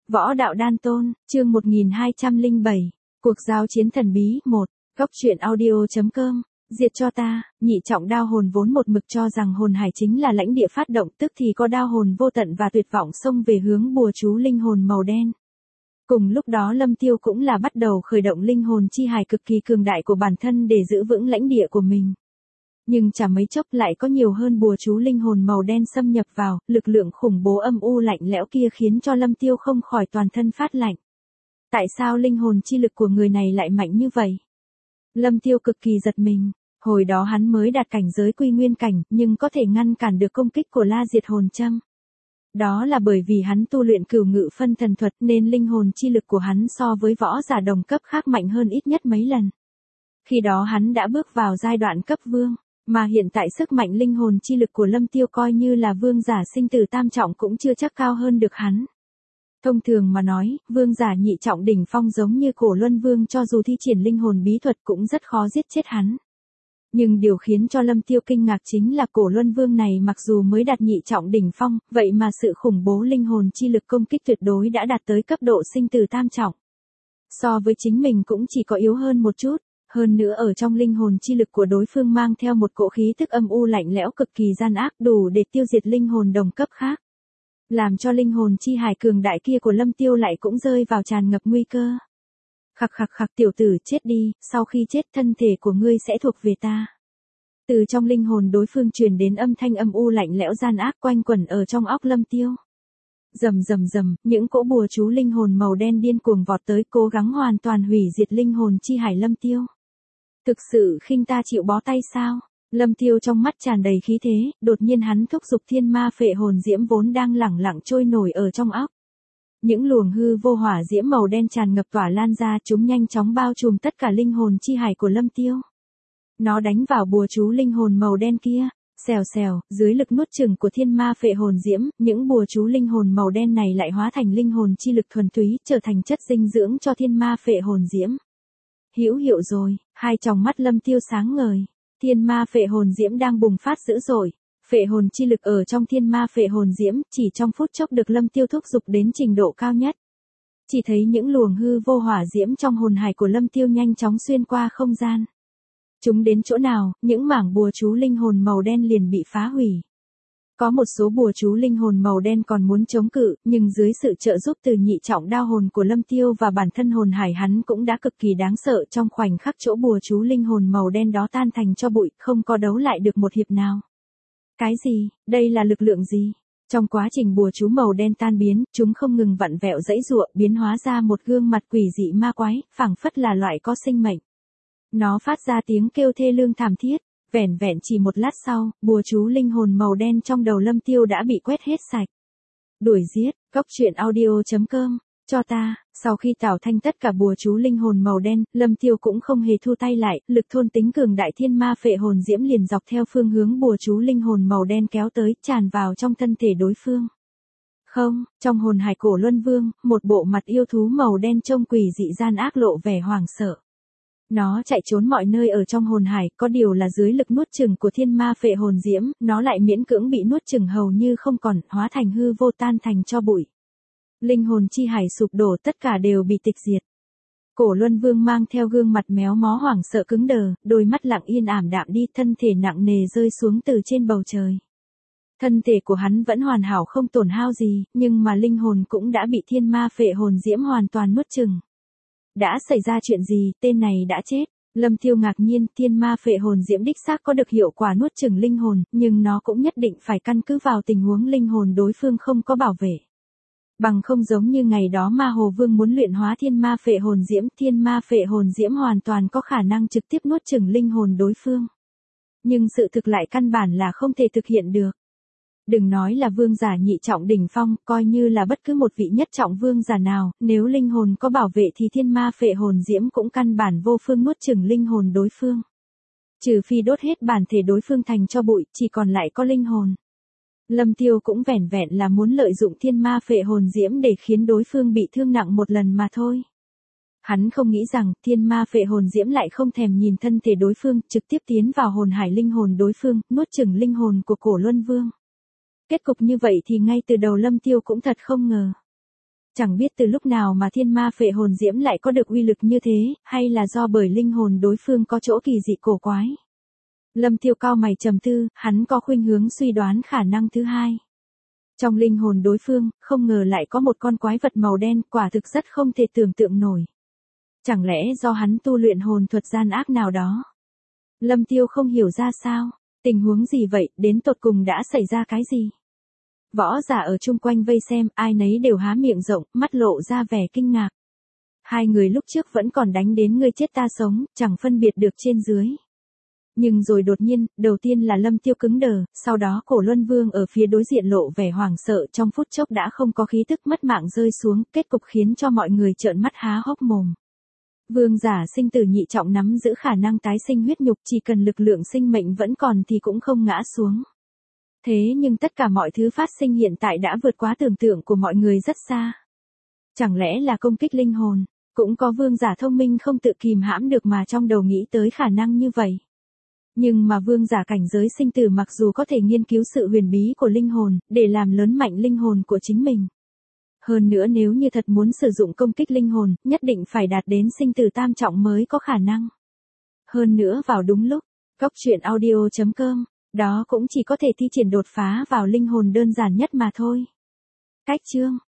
Võ đạo đan tôn, chương 1207, cuộc giao chiến thần bí 1, góc truyện audio.com, diệt cho ta, nhị trọng đao hồn vốn một mực cho rằng hồn hải chính là lãnh địa phát động, tức thì có đao hồn vô tận và tuyệt vọng xông về hướng bùa chú linh hồn màu đen. Cùng lúc đó Lâm Tiêu cũng là bắt đầu khởi động linh hồn chi hải cực kỳ cường đại của bản thân để giữ vững lãnh địa của mình. Nhưng chả mấy chốc lại có nhiều hơn bùa chú linh hồn màu đen xâm nhập vào, lực lượng khủng bố âm u lạnh lẽo kia khiến cho Lâm Tiêu không khỏi toàn thân phát lạnh. Tại sao linh hồn chi lực của người này lại mạnh như vậy? Lâm Tiêu cực kỳ giật mình, hồi đó hắn mới đạt cảnh giới quy nguyên cảnh, nhưng có thể ngăn cản được công kích của La Diệt hồn châm. Đó là bởi vì hắn tu luyện cửu ngự phân thần thuật nên linh hồn chi lực của hắn so với võ giả đồng cấp khác mạnh hơn ít nhất mấy lần. Khi đó hắn đã bước vào giai đoạn cấp vương. Mà hiện tại sức mạnh linh hồn chi lực của Lâm Tiêu coi như là vương giả sinh tử tam trọng cũng chưa chắc cao hơn được hắn. Thông thường mà nói, vương giả nhị trọng đỉnh phong giống như Cổ Luân Vương cho dù thi triển linh hồn bí thuật cũng rất khó giết chết hắn. Nhưng điều khiến cho Lâm Tiêu kinh ngạc chính là Cổ Luân Vương này mặc dù mới đạt nhị trọng đỉnh phong, vậy mà sự khủng bố linh hồn chi lực công kích tuyệt đối đã đạt tới cấp độ sinh tử tam trọng. So với chính mình cũng chỉ có yếu hơn một chút. Hơn nữa ở trong linh hồn chi lực của đối phương mang theo một cỗ khí tức âm u lạnh lẽo cực kỳ gian ác đủ để tiêu diệt linh hồn đồng cấp khác. Làm cho linh hồn chi hải cường đại kia của Lâm Tiêu lại cũng rơi vào tràn ngập nguy cơ. Khặc khặc khặc tiểu tử chết đi, sau khi chết thân thể của ngươi sẽ thuộc về ta. Từ trong linh hồn đối phương truyền đến âm thanh âm u lạnh lẽo gian ác quanh quẩn ở trong óc Lâm Tiêu. Rầm rầm rầm, những cỗ bùa chú linh hồn màu đen điên cuồng vọt tới cố gắng hoàn toàn hủy diệt linh hồn chi hải Lâm Tiêu. Thực sự khinh ta chịu bó tay sao? Lâm Tiêu trong mắt tràn đầy khí thế, đột nhiên hắn thúc giục thiên ma phệ hồn diễm vốn đang lẳng lặng trôi nổi ở trong óc. Những luồng hư vô hỏa diễm màu đen tràn ngập tỏa lan ra, chúng nhanh chóng bao trùm tất cả linh hồn chi hải của Lâm Tiêu. Nó đánh vào bùa chú linh hồn màu đen kia, xèo xèo, dưới lực nuốt chửng của thiên ma phệ hồn diễm, những bùa chú linh hồn màu đen này lại hóa thành linh hồn chi lực thuần túy, trở thành chất dinh dưỡng cho thiên ma phệ hồn diễm. Hữu hiệu rồi, hai tròng mắt Lâm Tiêu sáng ngời. Thiên ma phệ hồn diễm đang bùng phát dữ dội. Phệ hồn chi lực ở trong thiên ma phệ hồn diễm chỉ trong phút chốc được Lâm Tiêu thúc giục đến trình độ cao nhất. Chỉ thấy những luồng hư vô hỏa diễm trong hồn hải của Lâm Tiêu nhanh chóng xuyên qua không gian. Chúng đến chỗ nào, những mảng bùa chú linh hồn màu đen liền bị phá hủy. Có một số bùa chú linh hồn màu đen còn muốn chống cự, nhưng dưới sự trợ giúp từ nhị trọng đao hồn của Lâm Tiêu và bản thân hồn hải hắn cũng đã cực kỳ đáng sợ, trong khoảnh khắc chỗ bùa chú linh hồn màu đen đó tan thành cho bụi, không có đấu lại được một hiệp nào. Cái gì, đây là lực lượng gì? Trong quá trình bùa chú màu đen tan biến, chúng không ngừng vặn vẹo giãy giụa, biến hóa ra một gương mặt quỷ dị ma quái, phảng phất là loại có sinh mệnh. Nó phát ra tiếng kêu thê lương thảm thiết. Vẻn vẹn chỉ một lát sau, bùa chú linh hồn màu đen trong đầu Lâm Tiêu đã bị quét hết sạch. Đuổi giết, góc truyện audio.com, cho ta. Sau khi tảo thanh tất cả bùa chú linh hồn màu đen, Lâm Tiêu cũng không hề thu tay lại, lực thôn tính cường đại thiên ma phệ hồn diễm liền dọc theo phương hướng bùa chú linh hồn màu đen kéo tới, tràn vào trong thân thể đối phương. Không, trong hồn hải Cổ Luân Vương, một bộ mặt yêu thú màu đen trông quỷ dị gian ác lộ vẻ hoảng sợ. Nó chạy trốn mọi nơi ở trong hồn hải, có điều là dưới lực nuốt chửng của thiên ma phệ hồn diễm, nó lại miễn cưỡng bị nuốt chửng hầu như không còn, hóa thành hư vô tan thành cho bụi. Linh hồn chi hải sụp đổ, tất cả đều bị tịch diệt. Cổ Luân Vương mang theo gương mặt méo mó hoảng sợ cứng đờ, đôi mắt lặng yên ảm đạm đi, thân thể nặng nề rơi xuống từ trên bầu trời. Thân thể của hắn vẫn hoàn hảo không tổn hao gì, nhưng mà linh hồn cũng đã bị thiên ma phệ hồn diễm hoàn toàn nuốt chửng. Đã xảy ra chuyện gì, tên này đã chết. Lâm Tiêu ngạc nhiên, thiên ma phệ hồn diễm đích xác có được hiệu quả nuốt chửng linh hồn, nhưng nó cũng nhất định phải căn cứ vào tình huống linh hồn đối phương không có bảo vệ. Bằng không giống như ngày đó Ma Hồ Vương muốn luyện hóa thiên ma phệ hồn diễm hoàn toàn có khả năng trực tiếp nuốt chửng linh hồn đối phương. Nhưng sự thực lại căn bản là không thể thực hiện được. Đừng nói là vương giả nhị trọng đỉnh phong, coi như là bất cứ một vị nhất trọng vương giả nào, nếu linh hồn có bảo vệ thì thiên ma phệ hồn diễm cũng căn bản vô phương nuốt chửng linh hồn đối phương. Trừ phi đốt hết bản thể đối phương thành cho bụi, chỉ còn lại có linh hồn. Lâm Tiêu cũng vẻn vẹn là muốn lợi dụng thiên ma phệ hồn diễm để khiến đối phương bị thương nặng một lần mà thôi. Hắn không nghĩ rằng thiên ma phệ hồn diễm lại không thèm nhìn thân thể đối phương, trực tiếp tiến vào hồn hải linh hồn đối phương, nuốt chửng linh hồn của Cổ Luân Vương. Kết cục như vậy thì ngay từ đầu Lâm Tiêu cũng thật không ngờ. Chẳng biết từ lúc nào mà thiên ma phệ hồn diễm lại có được uy lực như thế, hay là do bởi linh hồn đối phương có chỗ kỳ dị cổ quái. Lâm Tiêu cau mày trầm tư, hắn có khuynh hướng suy đoán khả năng thứ hai. Trong linh hồn đối phương, không ngờ lại có một con quái vật màu đen, quả thực rất không thể tưởng tượng nổi. Chẳng lẽ do hắn tu luyện hồn thuật gian ác nào đó? Lâm Tiêu không hiểu ra sao, tình huống gì vậy, đến tột cùng đã xảy ra cái gì? Võ giả ở chung quanh vây xem, ai nấy đều há miệng rộng, mắt lộ ra vẻ kinh ngạc. Hai người lúc trước vẫn còn đánh đến ngươi chết ta sống, chẳng phân biệt được trên dưới. Nhưng rồi đột nhiên, đầu tiên là Lâm Tiêu cứng đờ, sau đó Cổ Luân Vương ở phía đối diện lộ vẻ hoảng sợ, trong phút chốc đã không có khí tức, mất mạng rơi xuống, kết cục khiến cho mọi người trợn mắt há hốc mồm. Vương giả sinh tử nhị trọng nắm giữ khả năng tái sinh huyết nhục, chỉ cần lực lượng sinh mệnh vẫn còn thì cũng không ngã xuống. Thế nhưng tất cả mọi thứ phát sinh hiện tại đã vượt quá tưởng tượng của mọi người rất xa. Chẳng lẽ là công kích linh hồn? Cũng có vương giả thông minh không tự kìm hãm được mà trong đầu nghĩ tới khả năng như vậy. Nhưng mà vương giả cảnh giới sinh tử mặc dù có thể nghiên cứu sự huyền bí của linh hồn, để làm lớn mạnh linh hồn của chính mình. Hơn nữa nếu như thật muốn sử dụng công kích linh hồn, nhất định phải đạt đến sinh tử tam trọng mới có khả năng. Hơn nữa vào đúng lúc, goctruyện.audio.com, đó cũng chỉ có thể thi triển đột phá vào linh hồn đơn giản nhất mà thôi. Cách chương